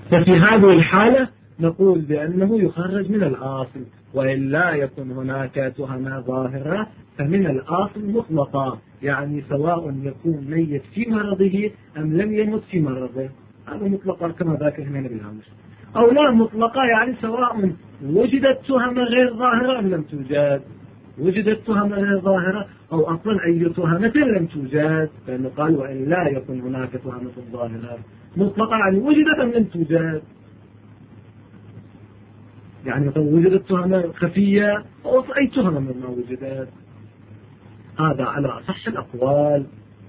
ففي هذه الحالة نقول بأنه يخرج من الأصل، وإن لا يكن هناك تهمة ظاهرة فمن الأصل مطلقة، يعني سواء يكون ميت في مرضه أم لم يمت في مرضه، هذا مطلقة كما ذكرنا بالأمس. أو لا مطلقة يعني سواء وجدت تهمة غير ظاهرة أم لم توجد، وجدت تهمة غير ظاهرة أو أصلا أي تهمة لم توجد، لأنه قال وإن لا يكن هناك تهمة ظاهرة مطلقة يعني وجدت أم لم توجد، يعني مثلا وجدت تهمة خفية أو أي تهمة مما وجدت. هذا على أصح الأقوال.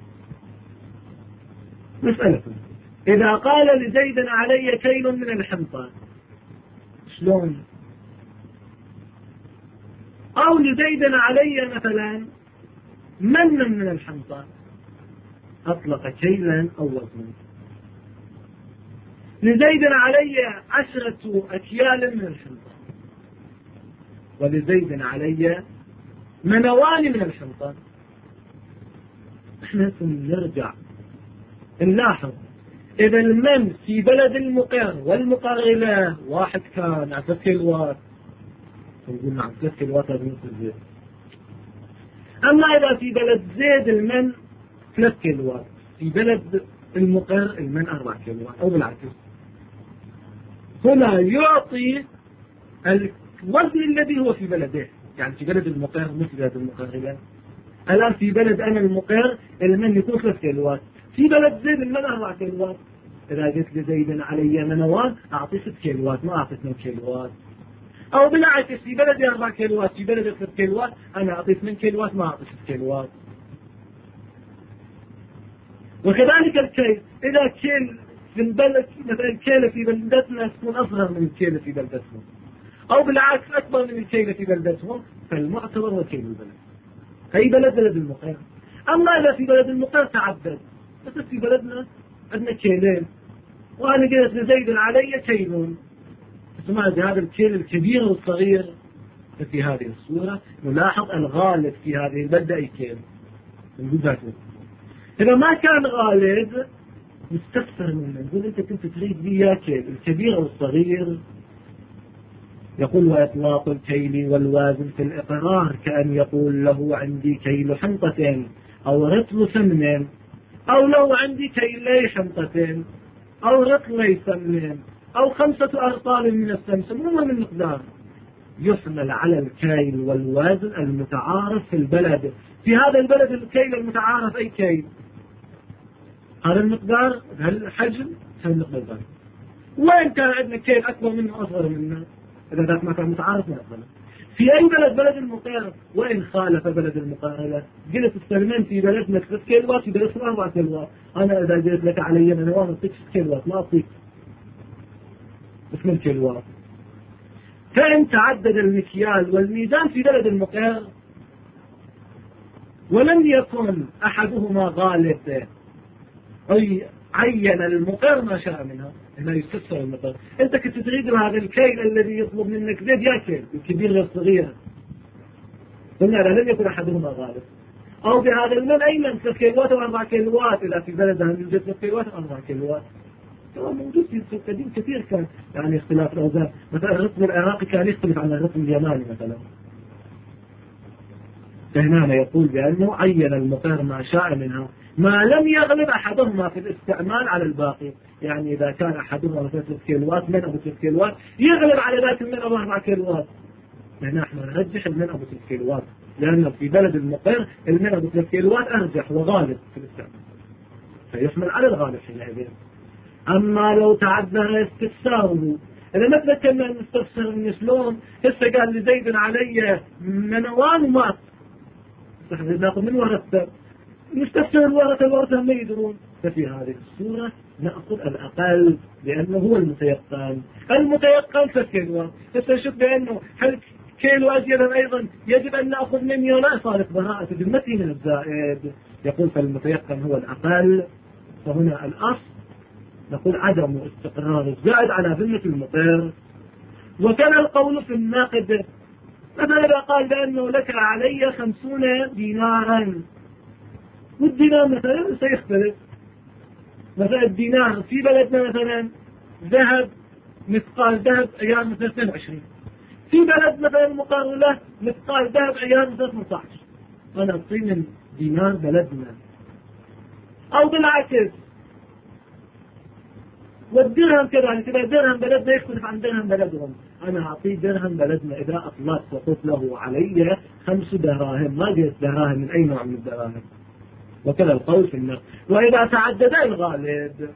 مسألة إذا قال لزيد علي كيل من الحنطة شلون؟ أو لزيد علي مثلا من الحنطة، أطلق كيلا أو وزنا. لزيد علي 10 أكيال من الحنطة، ولزيد علي منوان من الحنطة. احنا نرجع نلاحظ إذا المن في بلد المقر والمقرلة واحد كان 3 كيلوات، نقول نعم 3 كيلوات هذا نصف الزيت. أما إذا في بلد زيد المن 3 كيلوات، في بلد المقر المن 4 كيلوات أو بالعكس، هنا يعطي الوزن الذي هو في بلده، يعني في بلد المقر مثل بلد المقرلة. الآن في بلد أنا المقر المن يكون 3 كيلوات، في بلد زيد المن 4 كيلوات. إذا قلت لزيد علي منوان أعطي 6 كيلوات ما أعطي 2 كيلوات. أو بالعكس في بلدي 4 كيلوات في بلدي 3 كيلوات أنا أعطي 8 كيلوات ما أعطي 6 كيلوات. وكذلك الكيل، إذا كيل في البلد مثلا كيلة في بلدتنا تكون أصغر من الكيلة في بلدتهم، أو بالعكس أكبر من الكيلة في بلدتهم، فالمعتبر هو كيل البلد، أي بلد المقر. أما إذا في بلد المقر تعدد، مثل في بلدنا عندنا كيلين وأنا قلت لزيد علي كيلون، اسمها هذا الكيل الكبير والصغير. ففي هذه الصورة نلاحظ الغالب في هذه البلدة أي كيل. إذا ما كان غالب مستفسر منه، نقول أنت كنت تريد لي يا كيل الكبير والصغير. يقول وإطلاق الكيل والوازن في الإقرار كأن يقول له عندي كيل حنطة أو رطل سمن، أو لو عندي كيلي حنطة أو رطلي سمن أو 5 أرطال من السمسم، هو من مقدار يحمل على الكيل والوزن المتعارف في البلد. في هذا البلد الكيل المتعارف أي كيل، هذا المقدار، هذا الحجم، هذا المقدار. وإن كان عندنا كيل أكبر منه أصغر منه، إذا ذاك ما كان متعارف ما أقبله. في أي بلد المقارنة، وإن خالف بلد المقارنة. قلت السلمان في بلدنا 3 كيلوات في بلدنا 4 كيلوات، أنا إذا قلت لك علي منوان أعطيك 6 كيلوات ما أعطيك 8 كيلوات. فإن تعدد المكيال والميزان في بلد المقر ولم يكن أحدهما غالب، أي عين المقر ما شاء منها، هنا يستفسر المقر. أنت كنت تريد هذا الكيل الذي يطلب منك زيد يا كيل الكبير والصغير، قلنا لم يكن أحدهما غالب. أو بهذا المن أيضا 3 كيلوات أو 4 كيلوات، إذا في بلدها يوجد 3 كيلوات أو 4 كيلوات. موجود في القديم كثير كان يعني اختلاف الأوزان. مثلا الرتم العراقي كان يختلف عن الرتم اليماني مثلا. فهنا يقول بأنه عين المقر ما شاء منها ما لم يغلب أحدهما في الاستعمال على الباقي. يعني إذا كان أحدهما 3 كيلوات من أبو 3 كيلوات يغلب على ذات من أبو 4 كيلوات، هنا احنا نرجح المن أبو 3 كيلوات، لأنه في بلد المقر المن أبو 3 كيلوات أرجح وغالب في الاستعمال، فيحمل على الغالب حينئذ. أما لو تعذر استفساره، إذا مثل كنا نستفسر من شلون هسه قال لزيد علي منوان ومات، ناخذ من ورثة نستفسر الورثة ما يدرون. ففي هذه الصورة نأخذ الأقل لأنه هو المتيقن 3 كيلوات. هسه شوف بأنه هل كيلو أزيدا أيضا يجب أن نأخذ منه ولا صارت براءة ذمته من الزائد. يقول فالمتيقن هو الأقل، فهنا الأصل نقول عدم استقرار الزائد على ذمة المقر. وكان القول في الناقد مثلا إذا قال بأنه لك علي 50 دينارا، والدينار مثلا سيختلف. مثلا الدينار في بلدنا مثلا ذهب مثقال ذهب أيام مثلا 22، في بلد مثلا مقارنة له مثقال ذهب أيام مثلا 18، أنا أعطيني دينار بلدنا. أو بالعكس والدرهم كذلك، إذا درهم بلدنا يختلف عن درهم بلدهم، أنا أعطيه درهم بلدنا إذا أطلقت وقلت له علي 5 دراهم، ما قلت دراهم من أي نوع من الدراهم. وكذا القول في النقد. وإذا تعدد الغالب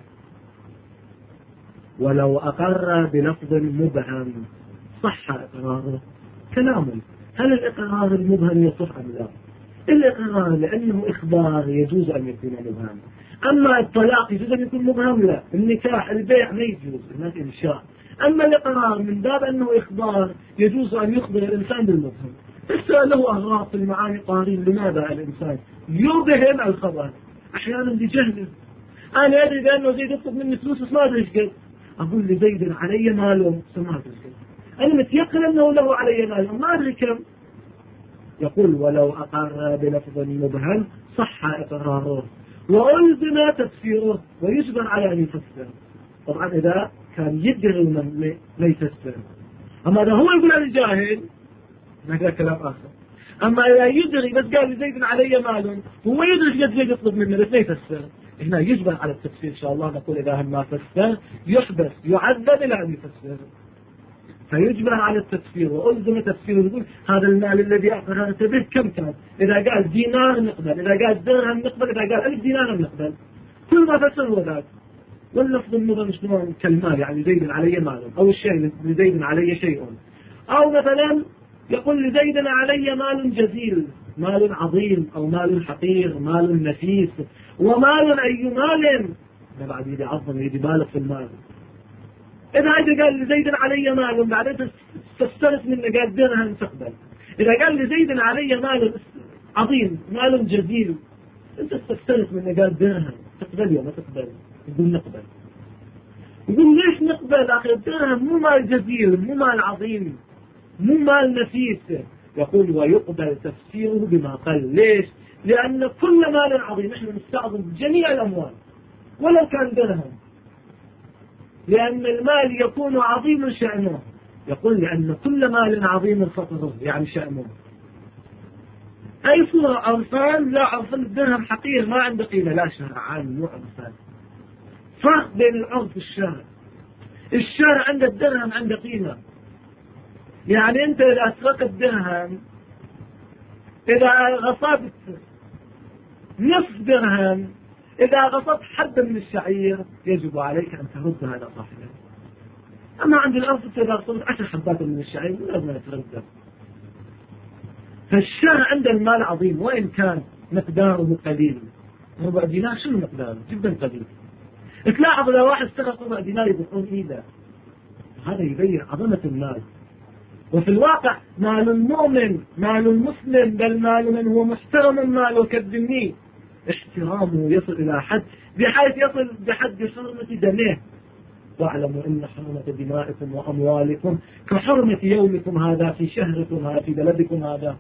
ولو أقر بلفظ مبهم صح إقراره. كلام هل الإقرار المبهم يصح أم لا؟ الإقرار لأنه إخبار يجوز أن يكون مبهم، أما الطلاق يجوز أن يكون مبهم لا، النكاح البيع ما يجوز، هناك إنشاء. أما الإقرار من باب أنه إخبار يجوز أن يخبر الإنسان بالمبهم. السؤال له أغراض في المعاني قارين، لماذا الإنسان يبهم الخبر؟ أحيانا لجهله، أنا أدري بأنه زيد يطلب مني فلوس بس ما أدري إيش قد، أقول لزيد علي ماله بس ما أدري إيش قد، أنا متيقن أنه له علي ماله ما أدري كم. يقول ولو أقر بلفظ مبهم صح إقراره وألزم تفسيره ويجبر على أن يفسر. طبعا إذا كان يدري من لا يفسر، أما إذا هو يقول أنا جاهل هذا كلام آخر. أما إذا يدري بس قال لزيد علي مال، هو يدري قد زيد يطلب منه بس لا يفسر، هنا يجبر على التفسير إن شاء الله. نقول إذا هم ما فسر يحبس يعذب إلى أن يفسر، فيجبر على التفسير وألزم تفسيره. يقول هذا المال الذي أقررت به كم كان؟ إذا قال دينار نقبل، إذا قال درهم نقبل، إذا قال 1000 دينار نقبل، كل ما فسر هو ذاك. واللفظ المضم شلون كالمال، يعني زيد علي مال، أو الشيء لزيد علي شيء، أو مثلا يقول لزيد علي مال جزيل، مال عظيم أو مال حقير، مال نفيس، ومال أي مال ده بعد يدي عظم يدي بالغ في المال. إذا أجى قال لزيد علي مال بعدين تسترس منه قال درهم تقبل، إذا قال لزيد علي مال عظيم مال جزيل أنت تسترس منه قال درهم تقبل ولا ما تقبل؟ يقول نقبل. يقول ليش نقبل أخي؟ الدرهم مو مال جزيل، مو مال عظيم، مو مال نفيس. يقول ويقبل تفسيره بما قال. ليش؟ لأن كل مال عظيم نحن نستعظم جميع الأموال ولو كان درهم، لأن المال يكون عظيم شأنه. يقول لأن كل مال عظيم خطره يعني شأنه. أي صورة عرفان؟ لا، عرفان الدرهم حقير ما عنده قيمة، لا شرعان مو عرفان. فرق بين العرف والشرع. الشرع عند الدرهم عنده قيمة، يعني أنت إذا أسرقت درهم، إذا غصبت نصف درهم، إذا غصبت حبة من الشعير يجب عليك أن ترد هذا صاحبه. أما عند الأرض إذا غصبت 10 حبات من الشعير لازم ترده. فالشرع عند المال عظيم وإن كان مقداره قليل. ربع دينار شنو مقداره؟ جدا قليل. تلاحظ لو واحد سرق ربع دينار يبقون إيده، هذا يبين عظمة المال. وفي الواقع مال المؤمن مال المسلم، بل مال من هو محترم ماله كالذمي احترامه يصل إلى حد بحيث يصل بحد حرمة دمه. واعلموا أن حرمة دمائكم وأموالكم كحرمة يومكم هذا في شهركم هذا في بلدكم هذا.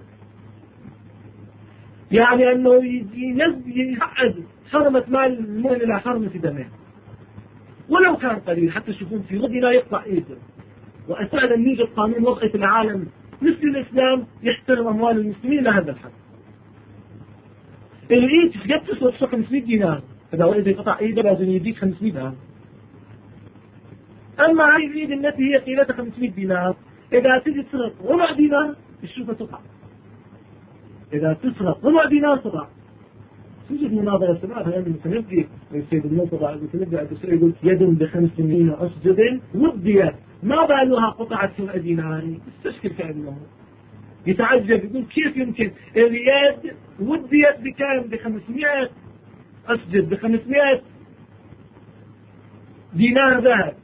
يعني أنه يحد حرمة مال المؤمن إلى حرمة دمه ولو كان قليل. حتى تشوفون في غد لا يقطع إيده. وأسأل أن يوجد قانون وضعي في العالم مثل الإسلام يحترم أموال المسلمين إلى هذا الحد. الإيد قد تسوى 500 دينار، إذا ولد يقطع إيده لازم يديك 500 دينار. أما هاي الإيد التي هي قيمتها 500 دينار، إذا تجي تسرق ربع دينار الشوفة تقع، إذا تسرق ربع دينار تقع. توجد مناظرة سمعتها يعني المتنبي السيد المنطقة المتنبي يقول يد ب500 أسجد وديت ما بالها قطعت ربع دينار. استشكل كأنه يتعجب يقول كيف يمكن اليد وديت بكام؟ ب500 أسجد، ب500 دينار ذهب،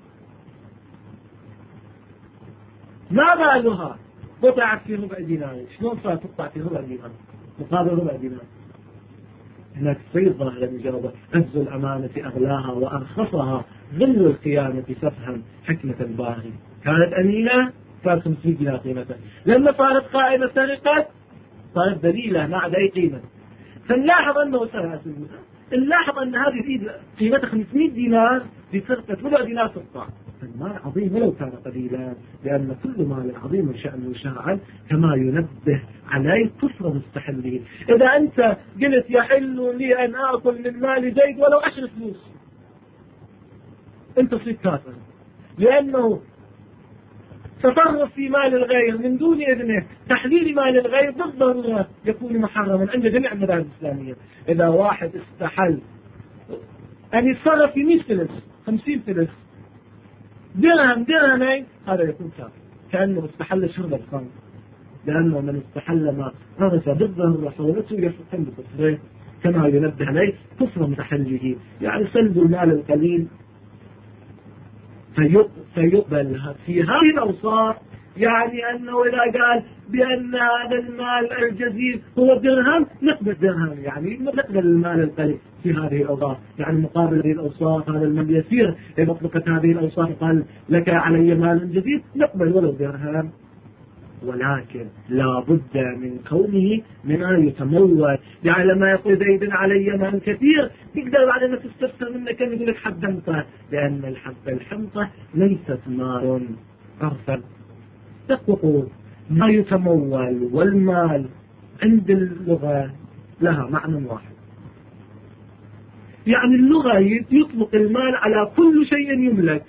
ما بالها قطعت في ربع دينار. شلون صار تقطع في ربع دينار مقابل ربع دينار؟ هناك سيد ظاهر المجاوبة عز الأمانة أغلاها وأرخصها ظل الخيانة سفها حكمة الباري. كانت أمينة صارت 500 دينار قيمتها، لما صارت قائمة سرقت صارت دليلة ما عاد أي قيمة. فنلاحظ أنه سرقت، نلاحظ أن هذه قيمتها 500 دينار بسرقة ربع دينار تقطع. المال عظيم ولو كان قليلا، لأن كل مال عظيم شأنه شرعا كما ينبه عليه كفر مستحله. إذا أنت قلت يحل لي أن آكل من مال زيد ولو 10 فلوس، أنت صرت كافر، لأنه تصرف في مال الغير من دون إذنه، تحليل مال الغير بالضرورة يكون محرما عند جميع المذاهب الإسلامية. إذا واحد استحل أن يتصرف في 100 فلس 50 فلس درهمين، هذا يكون كافر، كأنه استحل شرب الخمر، لأنه من استحل ما غرس بالضرورة صورته يحكم بكفره كما ينبه عليه كفر متحله. يعني سلب المال القليل فيقبل في هذه الأوصاف، يعني أنه إذا قال بأن هذا المال الجزيل هو درهم نقبل درهم، يعني نقبل المال القليل في هذه الأوصاف، يعني مقابل هذه الأوصاف هذا المال يسير. إذا أطلقت هذه الأوصاف قال لك علي مال جزيل نقبل ولو درهم، ولكن لا بد من كونه مما يتمول. يعني لما يقول زيد علي مال كثير تقدر بعد ما تستفسر منك يقول لك حب حنطة، لأن الحنطة ليست مال عرفا. تقول ما يتمول والمال عند اللغة لها معنى واحد، يعني اللغة يطلق المال على كل شيء يملك.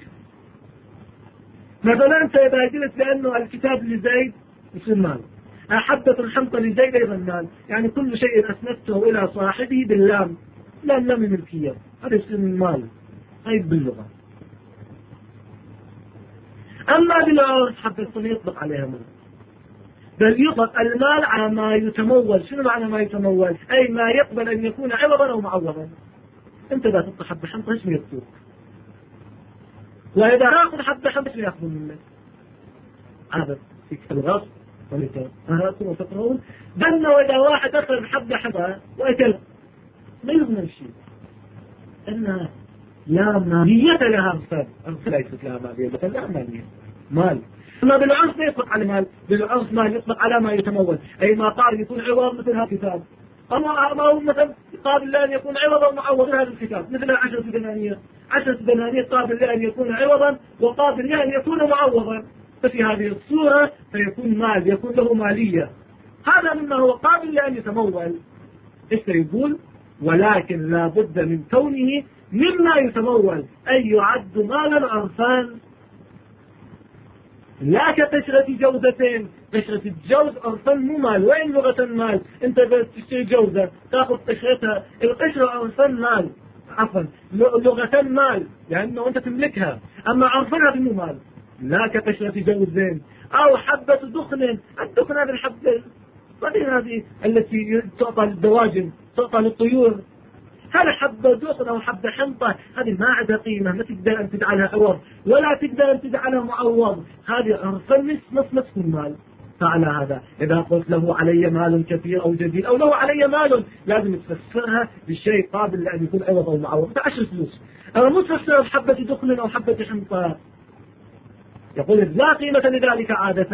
مثلا أنت إذا قلت لأنه الكتاب لزيد يصير مال، حبة الحنطة لزيد أيضا مال، يعني كل شيء أسندته إلى صاحبه باللام، لام ملكية، هذا يصير مال. هاي باللغة. أما بالعرف حتى يطلق عليها مال، بل يطلق المال على ما يتمول. شنو معنى ما يتمول؟ أي ما يقبل أن يكون عوضا أو معوضا. أنت إذا تطلق حبة حنطة إيش يكتب؟ وإذا تأخذ حبة حنطة إيش يأخذ منك؟ هذا في الغصب ولكن وتقرؤون بأنه إذا واحد أخذ حبة حنطة وأكل ما يضمن شيء، أنها لا مالية لها أرصد ليست لها مالية، مثلا لا مالية مال. أما بالعرف لا يطلق على مال، بالعرف مال يطلق على ما يتمول، أي ما قال يكون عوض مثل هذا الكتاب، أما هو مثلا قابل لأن يكون عوضا معوض هذا الكتاب، مثل 10 دنانير. 10 دنانير قابل لأن يكون عوضا وقابل لأن يكون معوضا، ففي هذه الصورة فيكون مال، يكون له مالية. هذا مما هو قابل لأن يتمول. إيش يقول؟ ولكن لا بد من كونه مما يتمول، أي يعد مالا عرفان، لا كقشرة جوزتين. قشرة الجوز عرفا مو مال، وين لغة مال؟ انت بتشتري جوزة تاخذ قشرتها، القشرة عرفا مال، عفوا لغة مال لأنه انت تملكها، اما عرفا هذه مو مال. لا كقشرة جوزين او حبة دخن. الدخن هذه الحبة هذه التي تعطى للدواجن، تعطى للطيور. هل حبة دخن أو حبة حنطة هذه ما عندها قيمة، ما تقدر أن تجعلها عوض ولا تقدر أن تجعلها معوض، هذه عرفا نصف المال. فعلى هذا إذا قلت له علي مال كثير أو جديد أو له علي مال لازم تفسرها بالشيء قابل لأن يكون عوض أو معوض. 10 فلوس أنا مو تفسرها بحبة دخن أو حبة حنطة. يقول لا قيمة لذلك عادة،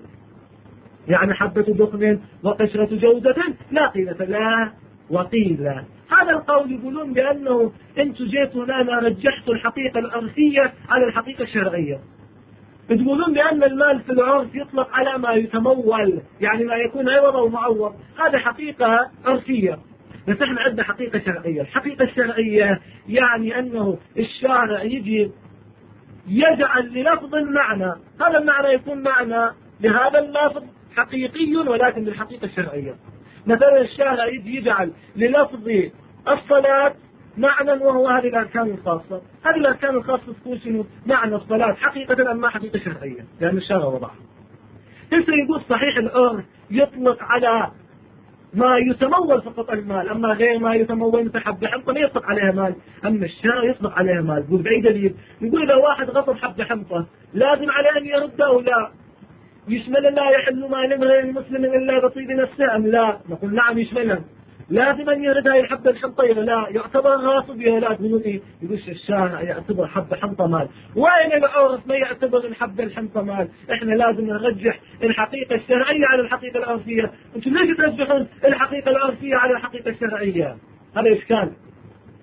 يعني حبة دخن وقشرة جوزة لا قيمة لها. وقيل هذا القول يقولون بأنه انتم جيتوا لنا رجحتوا الحقيقة العرفية على الحقيقة الشرعية. تقولون بأن المال في العرف يطلق على ما يتمول، يعني ما يكون عوض أو معوض، هذا حقيقة عرفية. بس احنا عندنا حقيقة شرعية. الحقيقة الشرعية يعني أنه الشارع يجي يجعل للفظ معنى، هذا المعنى يكون معنى لهذا اللفظ حقيقي ولكن بالحقيقة الشرعية. مثلا الشارع يجعل للفظ الصلاة معنى وهو هذه الأركان الخاصة. هذه الأركان الخاصة تكون شنو؟ معنى الصلاة حقيقة أما حقيقة شرعية، لأن الشارع وضعها. لسه يقول صحيح العرف يطلق على ما يتمول فقط المال، أما غير ما يتمول مثل حبة حنطة ما يطلق عليها مال، أما الشارع يطلق عليها مال. يقول بأي دليل؟ يقول إذا واحد غصب حبة حنطة لازم عليه أن يرده أو لا؟ يشمل لا يحل مال امرئ مسلم الا بطيب نفسه ام لا؟ نقول نعم يشملها. لازم ان يرد هاي الحبه الحنطه لا؟ يعتبر غاصب يا لا؟ يقول ايه؟ يقول الشارع يعتبر حبه حنطه مال. وين العرف ما يعتبر الحبه الحنطه مال؟ احنا لازم نرجح الحقيقه الشرعيه على الحقيقه العرفيه. انتم ليش ترجحون الحقيقه العرفيه على الحقيقه الشرعيه؟ هذا اشكال.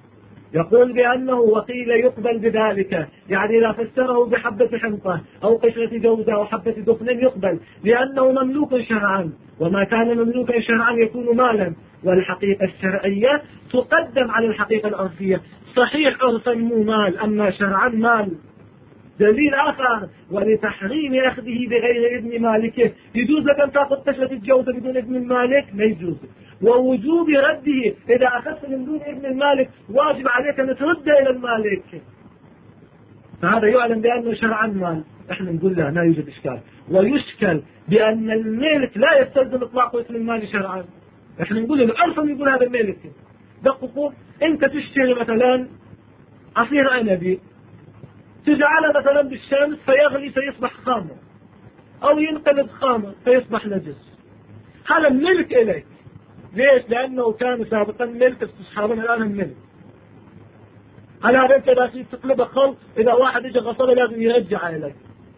يقول بأنه وقيل يقبل بذلك، يعني إذا فسره بحبة حنطة أو قشرة جوزة أو حبة دخن يقبل، لأنه مملوك شرعا، وما كان مملوكا شرعا يكون مالا، والحقيقة الشرعية تقدم على الحقيقة العرفية. صحيح عرفا مو مال، أما شرعا مال. دليل آخر: ولتحريم أخذه بغير إذن مالكه، يجوز لك أن تأخذ قشرة الجوزة بدون إذن المالك؟ لا يجوز. ووجوب رده، إذا أخذت من دون إذن المالك واجب عليك أن ترده إلى المالك، فهذا يعلم بأنه شرعا مال. احنا نقول له لا يوجد إشكال، ويشكل بأن الملك لا يستلزم إطلاق اسم المال شرعا. احنا نقول العرف يقول هذا الملك. دققوا، أنت تشتري مثلا عصير عنبي، تجعله مثلا بالشمس فيغلي فيصبح خامر، أو ينقلب خامر فيصبح نجس، هذا ملك إليك. ليش؟ لأنه كان سابقا ملك، استصحابنا الآن الملك. هذا أنت إذا تقلبه خلط، إذا واحد يجي غصبه لازم يرجع إليك.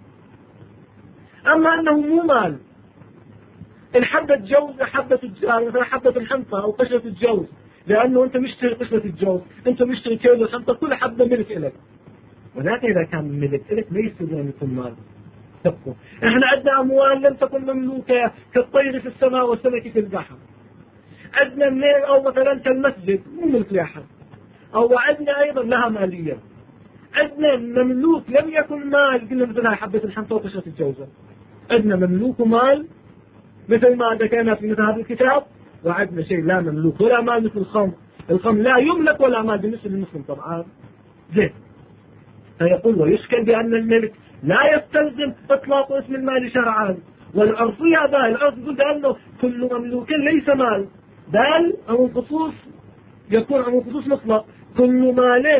أما أنه مو مال، الحبة جوز، مثلا حبة الحنطة أو قشرة الجوز، لأنه أنت مشتري قشرة الجوز، أنت مشتري كيلو الحنطة، كل حبة ملك إليك. ولكن إذا كان ملك إليك ما يستطيع أن يكون مال. تبقوا إحنا عندنا أموال لم تكن مملوكة كالطير في السماء والسمك في البحر. عندنا مال أو مثلا كالمسجد مو ملك لأحد، أو عندنا أيضا لها مالية. عندنا مملوك لم يكن مال، قلنا مثل حبة الحنطة وقشرة الجوزة، عندنا مملوك مال مثل ما ذكرنا في مثل هذا الكتاب، وعندنا شيء لا مملوك ولا مال مثل الخمر. الخمر لا يملك ولا مال بالنسبة للمسلم طبعا. زين، فيقول ويشكل بأن الملك لا يستلزم إطلاق اسم المال شرعا. والعرفية هذا العرف يقول بأنه كل مملوك ليس مال، بل أو خصوص يكون عن خصوص مطلق، كل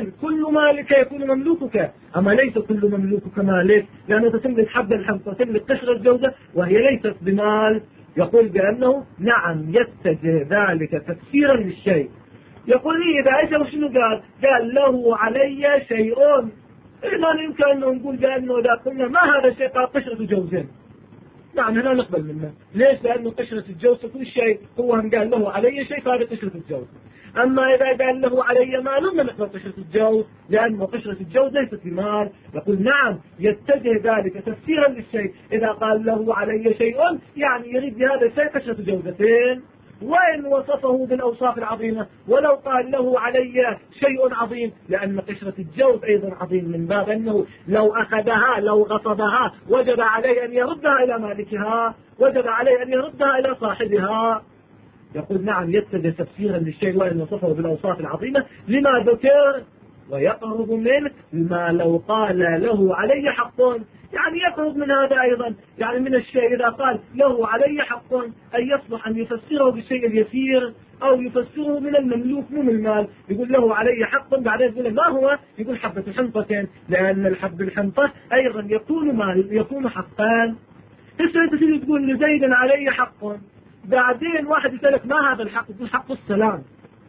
مالك يكون مملوكك، أما ليس كل مملوكك مالك، لأنه تملك حبة الحنطة، تملك قشرة الجوزة وهي ليست بمال. يقول بأنه نعم يتجه ذلك تفسيرا للشيء. يقول لي إذا أجل شنو قال له علي شيء، إذا يمكن أن نقول بأنه إذا قلنا ما هذا الشيء قال قشرة جوزين، نعم هنا نقبل منه. ليش؟ لأنه قشرة الجوز كل شيء، هو قال له علي شيء فهذا قشرة الجوز. أما إذا قال له علي مال لم نقبل قشرة الجوز، لأنه قشرة الجوز ليست بمال. يقول نعم يتجه ذلك تفسيرا للشيء، إذا قال له علي شيء يعني يريد بهذا الشيء قشرة جوزتين، وإن وصفه بالأوصاف العظيمة، ولو قال له علي شيء عظيم، لأن قشرة الجوز أيضا عظيم، من باب أنه لو أخذها لو غصبها وجب عليه أن يردها إلى مالكها، وجب عليه أن يردها إلى صاحبها. يقول نعم يتجه تفسيرا للشيء وإن وصفه بالأوصاف العظيمة لما ذكر، ويقرب منه ما لو قال له علي حق، يعني يقرب من هذا أيضا، يعني من الشيء إذا قال له علي حق أن يصلح أن يفسره بالشيء اليسير، أو يفسره من المملوك مو من المال. يقول له علي حق، بعدين يقول ما هو؟ يقول حبة الحنطتين، لأن الحب الحنطة أيضا يكون مال، يكون حقان. هسه أنت تيجي تقول لزيد علي حق، بعدين واحد يسألك ما هذا الحق؟ يقول حق السلام،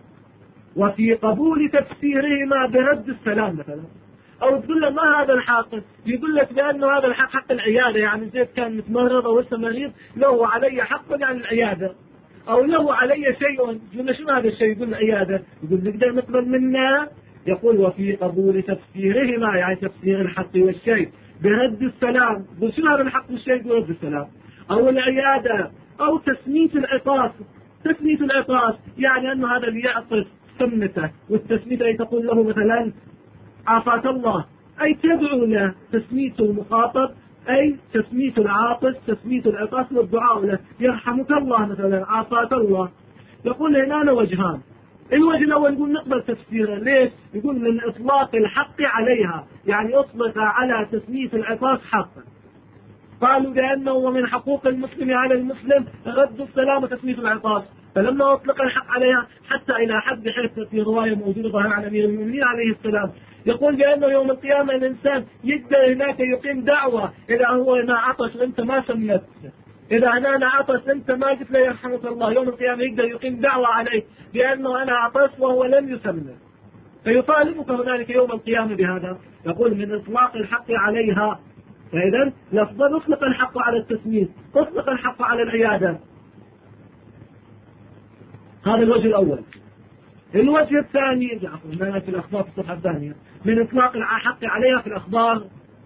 وفي قبول تفسيرهما برد السلام مثلا. أو تقول له ما هذا الحق؟ يقول لك بأنه هذا الحق حق العيادة، يعني زيد كان متمرض أو لسه مريض له علي حق يعني العيادة، أو له علي شيء، يقول شنو هذا الشيء؟ يقول العيادة. يقول نقدر نقبل منه؟ يقول وفي قبول تفسيرهما، يعني تفسير الحق والشيء برد السلام. يقول شنو هذا الحق والشيء؟ يقول رد السلام. أو العيادة، أو تسمية العطاس. تسمية العطاس يعني أنه هذا اللي يعطس سمته، والتسمية أي تقول له مثلا عافاك الله، أي تدعو له. تسمية المخاطب أي تسمية العاطس، تسمية العطاس والدعاء له، يرحمك الله مثلا، عافاك الله. يقول هنا وجهان. الوجه الأول يقول نقبل تفسيره. ليش؟ يقول من إطلاق الحق عليها، يعني أطلق على تسمية العطاس حقا. قالوا لأنه ومن حقوق المسلم على المسلم رد السلام وتسمية العطاس، فلما أطلق الحق عليها حتى إلى حد حيث في رواية موجودة ظاهرة عن أمير المؤمنين عليه السلام، يقول بأنه يوم القيامة الإنسان يقدر هناك يقيم دعوة إذا هو هنا عطش وأنت ما سمت، إذا أنا عطس أنت ما قلت له يرحمك الله، يوم القيامة يقدر يقيم دعوة عليه بأنه أنا عطس وهو لم يسمت، فيطالبك هنالك يوم القيامة بهذا. يقول من إطلاق الحق عليها. فإذا لفظا أطلق الحق على التسمية، أطلق الحق على العيادة. هذا الوجه الأول. الوجه الثاني في الأخبار في الصفحة الثانية من إطلاق الحق عليها في الأخبار،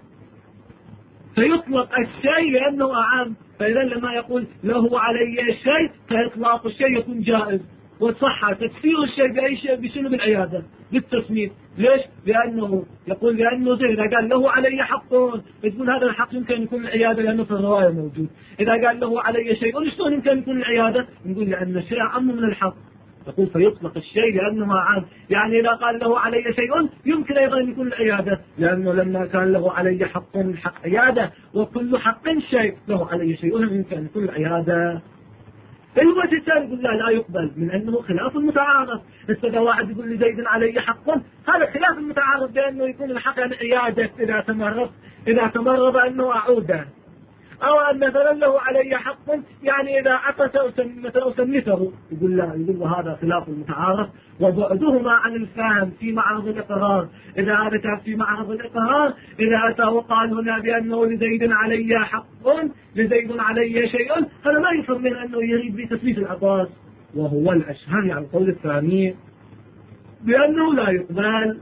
فيطلق الشيء لأنه أعم. فإذا لما يقول له علي شيء فإطلاق الشيء يكون جائز، وصح تكفير الشيء بأي شيء بشنو؟ بالعيادة بالتسمية. ليش؟ لأنه يقول لأنه زي إذا قال له علي حق تقول هذا الحق يمكن يكون العيادة لأنه في الرواية موجود. إذا قال له علي شيء شلون يمكن يكون العيادة؟ نقول لأن الشيء أعم من الحق. يقول فيطلق الشيء لأنه عام. يعني إذا قال له علي شيء يمكن أيضا أن يكون العيادة، لأنه لما كان له علي حق الحق عيادة، وكل حق شيء له علي شيء يمكن أن يكون العيادة. الوجه الثاني يقول لا يقبل من أنه خلاف المتعارف. إذا واحد يقول لزيد علي حق، هذا خلاف المتعارف بأنه يكون الحق عن عيادة إذا تمرض أنه أعوده، أو أن مثلا له علي حق يعني إذا عطس أسنته. يقول لا، يقول هذا خلاف المتعارف وبعدهما عن الفهم في معرض الإقرار. إذا هذا كان في معرض الإقرار، إذا أتى وقال هنا بأنه لزيد علي حق لزيد علي شيء، هذا ما يفهم من أنه يريد بتثبيت العطاس، وهو الأشهر على القول الثاني بأنه لا يقبل.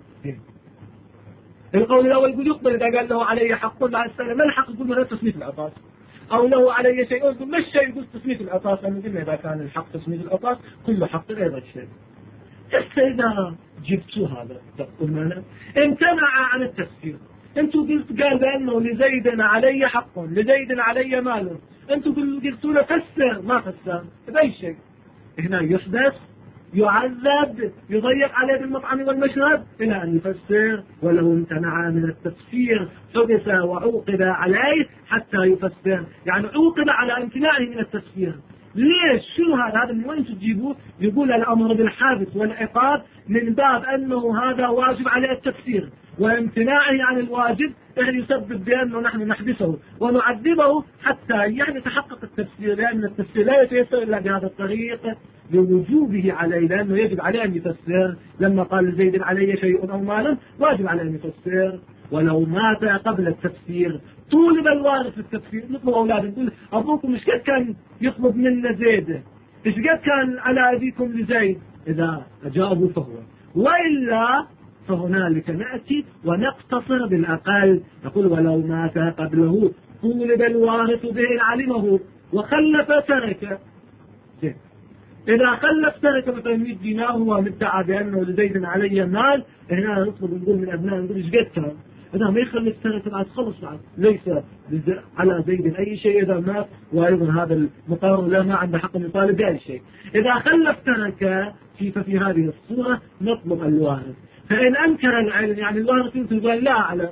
القول الأول يقول يقبل إذا قال له علي حق بعد السنة، ما الحق يقول له تسمية العطاس، أو له علي شيء يقول ما الشيء يقول تسمية العطاس، لأنه قلنا إذا كان الحق تسمية العطاس كل حق غير الشيء. إذا جبتوا هذا تقول لنا امتنع عن التفسير. أنتوا قال بأنه لزيد علي حق لزيد علي مال، أنتوا قلتوا له فسر، ما فسر بأي شيء. هنا يحدث يعذب يضيق عليه بالمطعم والمشرب إلى أن يفسر، ولو امتنع من التفسير حدث وعوقب عليه حتى يفسر. يعني عوقب على امتناعه من التفسير. ليش؟ شو هذا من وين تجيبوه؟ يقول الأمر بالحادث والعقاب من باب أنه هذا واجب عليه التفسير، وامتناعه عن الواجب يعني يسبب بأنه نحن نحبسه ونعذبه حتى يعني يتحقق التفسير، لأن التفسير لا يتيسر إلا بهذا الطريق لوجوبه عليه، لأنه يجب عليه أن يفسر. لما قال زيد علي شيء أو مال واجب عليه أن يفسر. ولو مات قبل التفسير طولب الوارث في التفسير. نطلب أولاده نقول أبوكم إيش قد كان يطلب منا زيد، إيش قد كان على أبيكم لزيد؟ إذا أجابوا فهو، وإلا فهنالك نأتي ونقتصر بالأقل. نقول ولو مات قبله طولب الوارث به علمه وخلف ترك. إذا خلف ترك مثلا 100 دينار ومدعى بأنه لزيد علي مال، هنا نطلب نقول من أبناء نقول إيش قد كان. إذا ما يخلف ترك بعد خلص بعد ليس على زيد أي شيء إذا مات، وأيضا هذا المقرر له ما عنده حق يطالب بأي شيء. إذا خلف ترك ففي هذه الصورة نطلب الوارث. فإن أنكر العلم يعني الوارث يقول لا أعلم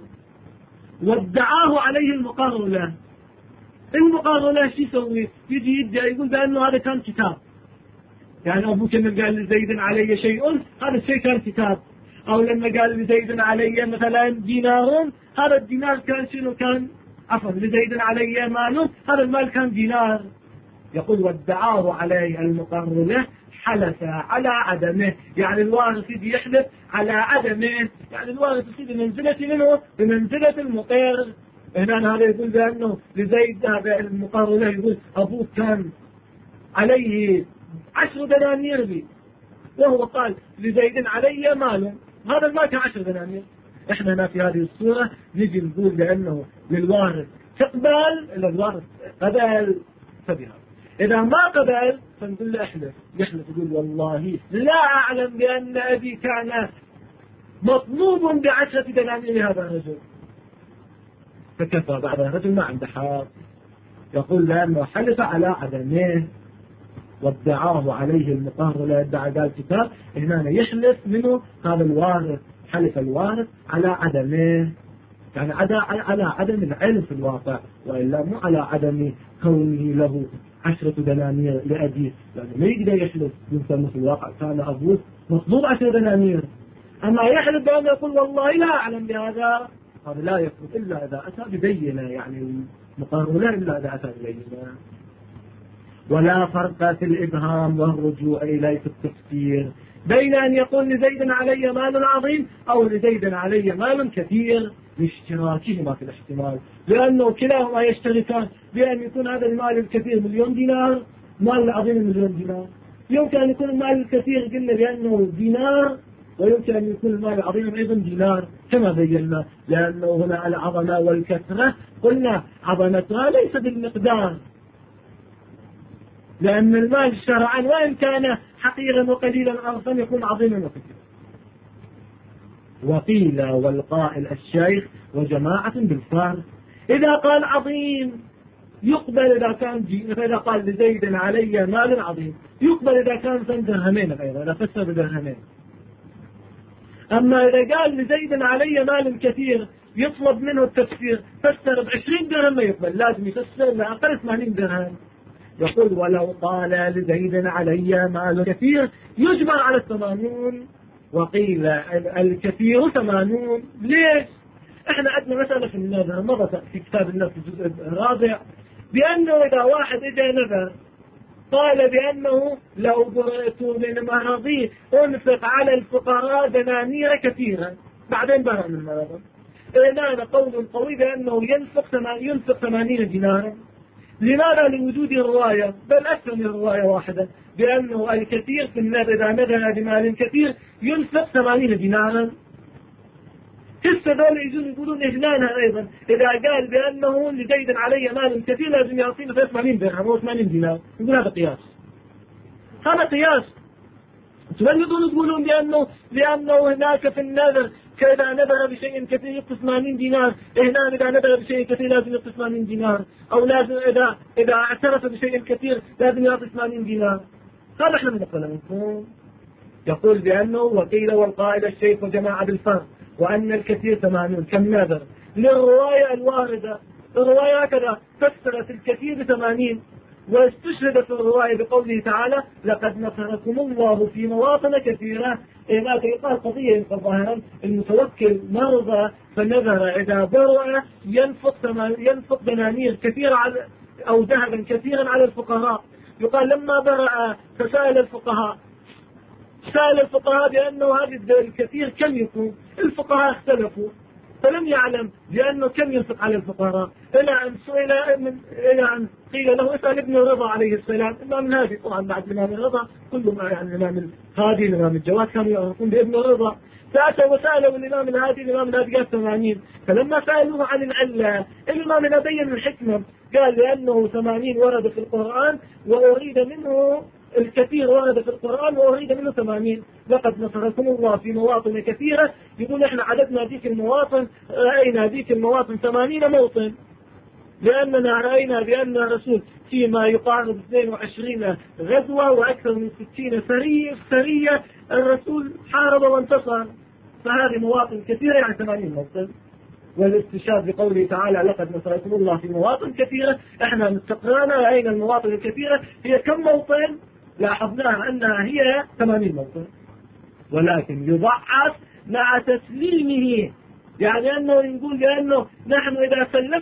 وادعاه عليه المقرر له، المقرر له شو يسوي؟ يجي يدعي يقول بأنه هذا كان كتاب. يعني أبوك لما قال لزيد علي شيء هذا الشيء كان كتاب، أو لما قال لزيد علي مثلا دينار هذا الدينار كان شنو؟ كان عفوا لزيد علي مال هذا المال كان دينار. يقول وادعاه عليه المقرر له حلف على عدمه. يعني الوارث يجي يحلف على عدمه، يعني الوارث يصير بمنزلة منه بمنزلة المقر. هنا هذا يقول بأنه لزيد هذا المقرر له يقول أبوك كان عليه 10 دنانير بي، وهو قال لزيد علي مال، هذا المال كان 10 دنانير. احنا هنا في هذه الصورة نجي نقول لأنه للوارث تقبل، الوارث قبل فبها. إذا ما قبل فنقول له احلف، يحلف يقول والله لا أعلم بأن أبي كان مطلوب ب10 دنانير لهذا الرجل، فكفى بعد الرجل ما عنده حق. يقول لأنه حلف على عدمه وادعاه عليه المقرر لا يدعى قال كتاب. هنا يحلف منه هذا الوارث، حلف الوارث على عدمه، يعني على عدم العلم في الواقع، وإلا مو على عدم كونه له 10 دنانير لأبيه، يعني ما يقدر يحلف ينسى في الواقع كان أبوه مطلوب 10 دنانير. أما يحلف بأن يقول والله لا أعلم بهذا، هذا لا يثبت إلا إذا أتى ببينة، يعني مقرر لا إلا إذا أتى ببينة. ولا فرق في الإبهام والرجوع إليه في التفسير بين أن يقول لزيد علي مال عظيم أو لزيد علي مال كثير لاشتراكهما في الاحتمال، لأنه كلاهما يشتركان بأن يكون هذا المال الكثير 1,000,000 دينار، مال العظيم 1,000,000 دينار. يمكن أن يكون المال الكثير قلنا بأنه دينار، ويمكن أن يكون المال العظيم أيضا دينار كما بينا، لأنه هنا العظمة والكثرة قلنا عظمتها ليس بالمقدار، لأن المال شرعا وإن كان حقيرا وقليلا أرضا يكون عظيما وكثيرا. وقيل والقائل الشيخ وجماعة بالفارق، إذا قال عظيم يقبل إذا كان إذا قال لزيد علي مال عظيم يقبل إذا كان درهمين، أيضا إذا فسر بدرهمين. أما إذا قال لزيد علي مال كثير يطلب منه التفسير فسر ب20 درهم ما يقبل، لازم يفسر لأقل 80 درهم. يقول ولو قال لزيد علي مال كثير يجبر على 80. وقيل الكثير 80. ليش؟ احنا عندنا مسألة في النذر مرة في كتاب النذر في الجزء الرابع، بأنه إذا واحد إجا نذر قال بأنه لو برئت من مرضي أنفق على الفقراء دنانير كثيرا، بعدين برأ من مرضه، هذا قول قوي بأنه ينفق 80 دينارا. لماذا؟ لوجود الرواية، بل أكثر من رواية واحدة بأنه الكثير في النذر إذا نذر بمال كثير ينفق 80 دينارا. كسر دول يجون يقولون إجنانها أيضا، إذا قال بأنه لزيد علي مال كثير لازم يعطينا 80 درهم أو 80 دينار، يقول هذا قياس، هذا قياس. تبلغون تقولون لأنه هناك في النذر كإذا نذر بشيء كثير يقص 80 دينار، هنا إذا نذر بشيء كثير لازم يقص 80 دينار، أو لازم إذا اعترف بشيء كثير لازم يعطي 80 دينار. هذا احنا نقول منكم. يقول بأنه وقيل والقائل الشيخ وجماعة بالفرق، وأن الكثير 80 كالنذر للرواية الواردة. الرواية هكذا فسرت الكثير ب80، واستشهد في الرواية بقوله تعالى لقد نصركم الله في مواطن كثيرة. هناك يقال قضية ينقل ظاهرا المتوكل مرضى فنذر إذا برأ ينفق دنانير كثيرة أو ذهبا كثيرا على الفقراء. يقال لما برأ فسأل الفقهاء بأنه هذا الكثير كم يكون، الفقهاء اختلفوا فلم يعلم بأنه كم ينفق على الفقراء، إلى أن قيل له اسأل ابن رضا عليه السلام. الإمام الهادي طبعا بعد الإمام الرضا كل ما يعني الإمام الهادي الإمام الجواد كانوا يعرفون بابن رضا، فأتى وسأله الإمام الهادي قال 80. فلما سألوه عن العلة الإمام بين الحكمة، قال لأنه 80 ورد في القرآن وأريد منه الكثير ورد في القرآن وأريد منه 80. لقد نصركم الله في مواطن كثيرة، يقول احنا عددنا ذيك المواطن، رأينا ذيك المواطن 80 موطن، لأننا رأينا بأن الرسول فيما يقارب 22 غزوة وأكثر من 60 سرية الرسول حارب وانتصر، فهذه مواطن كثيرة يعني 80 موطن. والاستشهاد بقوله تعالى لقد نصركم الله في مواطن كثيرة، احنا استقرانا رأينا المواطن الكثيرة هي كم موطن، لاحظناها أنها هي 80 موطن، ولكن يضعف مع تسليمه، يعني أنه يقول بأنه نحن إذا سلمنا.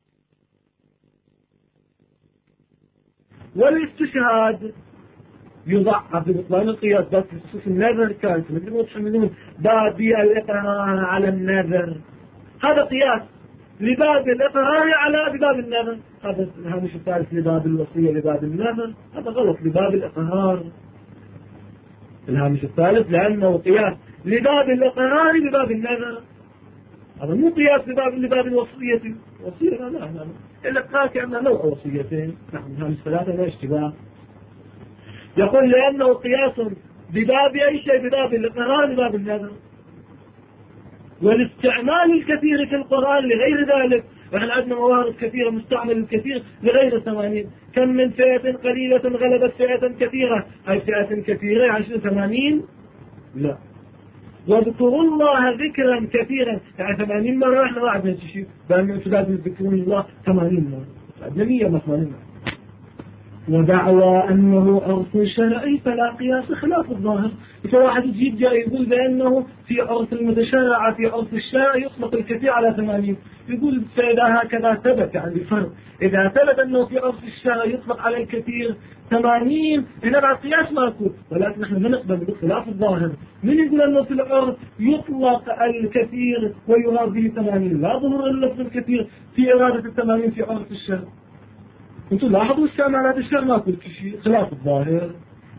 والاستشهاد يضعف ببطلان القياس، بس بخصوص النذر كانت مثل ما تحملون بابي الإقرار على النذر، هذا قياس لباب الإقرار على بباب النذر. هذا الهامش الثالث لباب الوصية لباب النذر، هذا غلط، لباب الإقرار الهامش الثالث، لأنه قياس لباب الإقرار بباب النذر، هذا مو قياس لباب الوصية. وصية لا الإقرار كأنها نوع وصيتين، نحن الهامش الثلاثة لا اشتباه. يقول لأنه قياس بباب أي شيء، بباب الإقرار بباب النذر. والاستعمال الكثير في القرآن لغير ذلك، ونحن عندنا موارد كثيرة مستعمل الكثير لغير 80. كم من فئة قليلة غلبت فئة كثيرة، هاي فئة كثيرة يعني 80 لا. واذكروا الله ذكرا كثيرا يعني 80 مرة، احنا ما عندنا شيء بأنه لازم تذكرون الله 80 مرة، عندنا 180 مرة. ودعوى أنه عرف شرعي فلا قياس خلاف الظاهر. فواحد يجيب جاي يقول بأنه في عرف المتشرع في عرف الشرع يطلق الكثير على 80، يقول فإذا هكذا ثبت يعني فرق، إذا ثبت أنه في عرف الشرع يطلق على الكثير 80 هنا بعد قياس ماكو، ولكن نحن ما نقبل بخلاف الظاهر. من يقول أنه في العرف يطلق الكثير ويراد به 80، لا ظهور اللفظ الكثير في إرادة 80 في عرف الشرع. انتم لاحظوا السامع هذا الشيء ما كل شيء خلاف الظاهر.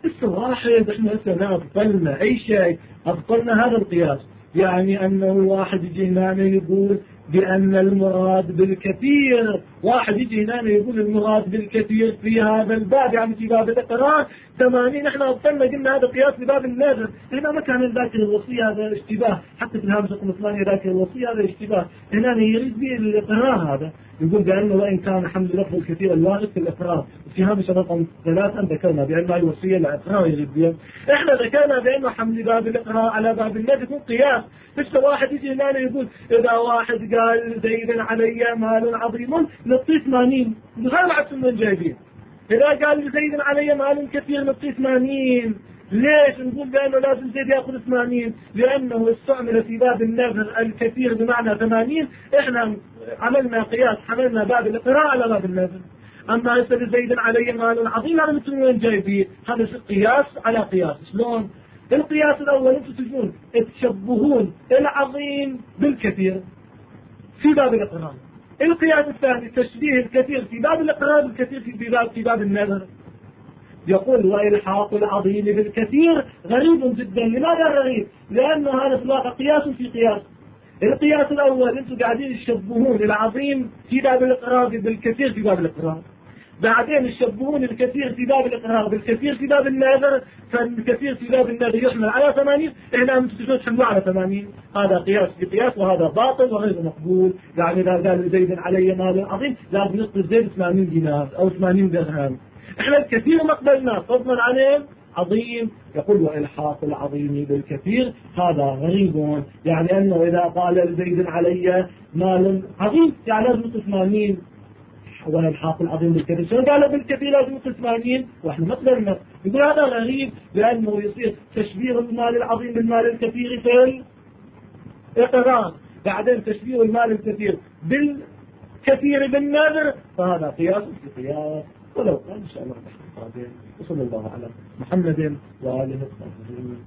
لسه واحد احنا لسه ما أبطلنا أي شيء، أبطلنا هذا القياس، يعني أنه واحد يجي هنا يقول بأن المراد بالكثير، واحد يجي هنا يقول المراد بالكثير في هذا الباب يعني في باب الإقرار 80. احنا أبطلنا قلنا هذا قياس لباب النذر. هنا ما كان ذاكر الوصية هذا اشتباه، حتى في الهامش رقم 8 ذاكر الوصية هذا اشتباه. هنا يريد به الإقرار هذا، يقول بأنه وإن كان حمل لفظ الكثير الوارد في الإقرار. في هامش رقم 3 ذكرنا بأن الوصية الإقرار يريد بها، احنا ذكرنا بأنه حمل باب الإقرار على باب النذر يكون قياس. لسه واحد يجي هنا يقول إذا واحد قال زيد علي مال عظيم نعطيه 80، غير عكس من جايبين. إذا قال زيد علي مال كثير نعطيه 80. ليش نقول بأنه لازم زيد يأخذ 80؟ لأنه استعمل في باب النذر الكثير بمعنى 80. إحنا عملنا قياس، حملنا باب الإقراء على باب النذر. أما يسأل زيد علي مال عظيم هذا مثل وين جايبين؟ هذا قياس على قياس. شلون؟ القياس الأول أنتم تجون تشبهون العظيم بالكثير في باب الإقرار. القياس الثاني تشبيه الكثير في باب الإقرار بالكثير في باب النذر. يقول وإلحاق العظيم بالكثير غريب جدا. لماذا غريب؟ لأن هذا في الواقع قياس في قياس. القياس الأول أنتم قاعدين تشبهون العظيم في باب الإقرار بالكثير في باب الإقرار، بعدين يشبهون الكثير في باب الإقرار بالكثير في باب النذر، فالكثير في باب النذر يحمل على 80، هنا انتم تحملوا على 80. هذا قياس بقياس وهذا باطل وغير مقبول. يعني إذا قال زيد علي مال عظيم لازم يعطي زيد 80 دينار أو 80 درهم. احنا الكثير ما قبلناه فضلا عن عظيم. يقول وإلحاق العظيم بالكثير هذا غريب، يعني أنه إذا قال زيد علي مال عظيم يعني لازم يعطي 80. وإلحاق العظيم بالكثير شو قال بالكثير لازم يعطي 80 واحنا ما قبلنا. يقول هذا غريب لأنه يصير تشبيه المال العظيم بالمال الكثير في الإقرار، بعدين تشبيه المال الكثير بالكثير بالنذر، فهذا قياس في قياس. ولو كان إن شاء الله القادم. وصلى الله على محمد وآله الطاهرين.